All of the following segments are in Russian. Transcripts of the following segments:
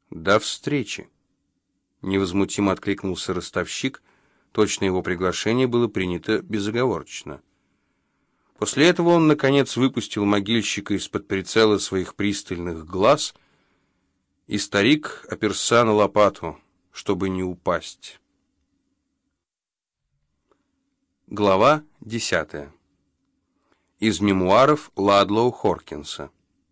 До встречи. Невозмутимо откликнулся ростовщик. Точно его приглашение было принято безоговорочно. После этого он, наконец, выпустил могильщика из-под прицела своих пристальных глаз, и старик оперся на лопату, чтобы не упасть. Глава 10. Из мемуаров Ладлоу Хоркинса.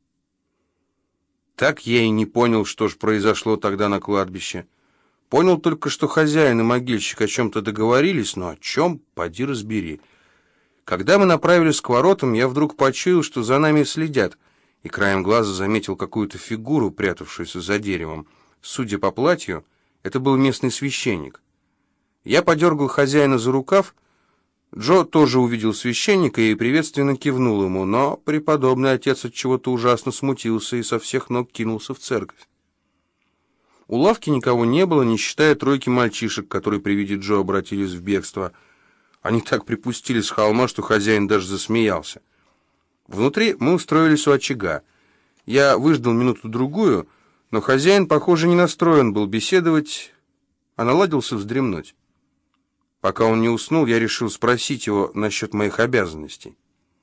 Так я и не понял, что ж произошло тогда на кладбище. Понял только, что хозяин и могильщик о чем-то договорились, но о чем, поди разбери. Когда мы направились к воротам, я вдруг почуял, что за нами следят, и краем глаза заметил какую-то фигуру, прятавшуюся за деревом. Судя по платью, это был местный священник. Я подергал хозяина за рукав. Джо тоже увидел священника и приветственно кивнул ему, но преподобный отец от чего-то ужасно смутился и со всех ног кинулся в церковь. У лавки никого не было, не считая тройки мальчишек, которые при виде Джо обратились в бегство. Они так припустили с холма, что хозяин даже засмеялся. Внутри мы устроились у очага. Я выждал минуту-другую, но хозяин, похоже, не настроен был беседовать, а наладился вздремнуть. Пока он не уснул, я решил спросить его насчет моих обязанностей.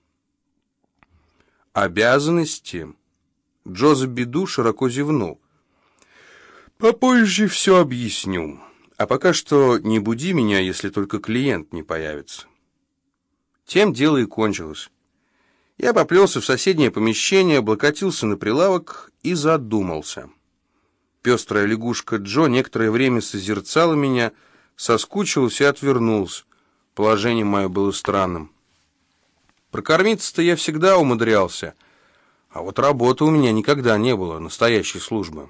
«Обязанности?» Джо за беду широко зевнул. «Попозже все объясню. А пока что не буди меня, если только клиент не появится». Тем дело и кончилось. Я поплелся в соседнее помещение, облокотился на прилавок и задумался. Пестрая лягушка Джо некоторое время созерцала меня, соскучился и отвернулся. Положение мое было странным. Прокормиться-то я всегда умудрялся, а вот работы у меня никогда не было, настоящей службы.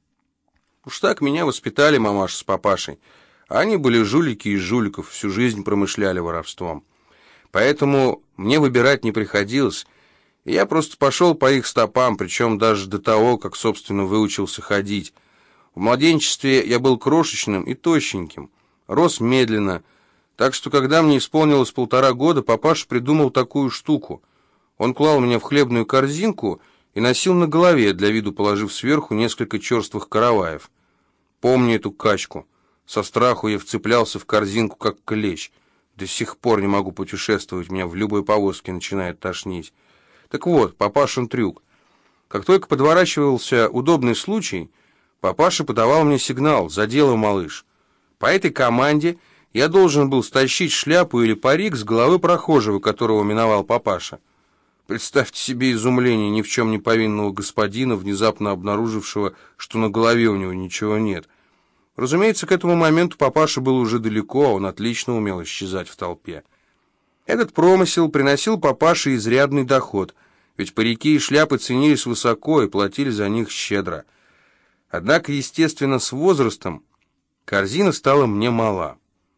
Уж так меня воспитали мамаша с папашей. Они были жулики из жуликов, всю жизнь промышляли воровством. Поэтому мне выбирать не приходилось, и я просто пошел по их стопам, причем даже до того, как, собственно, выучился ходить. В младенчестве я был крошечным и тощеньким, рос медленно, так что, когда мне исполнилось 1,5 года, папаша придумал такую штуку. Он клал меня в хлебную корзинку и носил на голове, для виду положив сверху несколько черствых караваев. Помню эту качку. Со страху я вцеплялся в корзинку, как клещ. До сих пор не могу путешествовать, меня в любой повозке начинает тошнить. Так вот, папашин трюк. Как только подворачивался удобный случай, папаша подавал мне сигнал: «За дело, малыш». По этой команде я должен был стащить шляпу или парик с головы прохожего, которого миновал папаша. Представьте себе изумление ни в чем не повинного господина, внезапно обнаружившего, что на голове у него ничего нет. Разумеется, к этому моменту папаша был уже далеко, а он отлично умел исчезать в толпе. Этот промысел приносил папаше изрядный доход, ведь парики и шляпы ценились высоко и платили за них щедро. Однако, естественно, с возрастом корзина стала мне мала.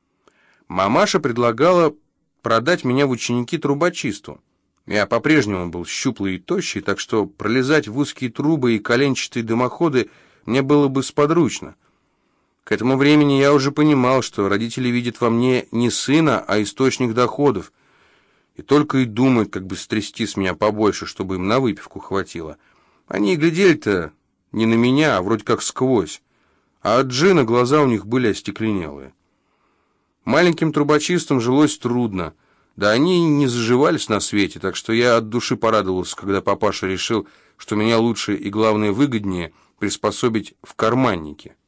Мамаша предлагала продать меня в ученики трубочисту. Я по-прежнему был щуплый и тощий, так что пролезать в узкие трубы и коленчатые дымоходы мне было бы сподручно. К этому времени я уже понимал, что родители видят во мне не сына, а источник доходов, и только и думают, как бы стрясти с меня побольше, чтобы им на выпивку хватило. Они и глядели-то не на меня, а вроде как сквозь, а от джина глаза у них были остекленелые. Маленьким трубочистам жилось трудно, да они не заживались на свете, так что я от души порадовался, когда папаша решил, что меня лучше и, главное, выгоднее приспособить в карманнике.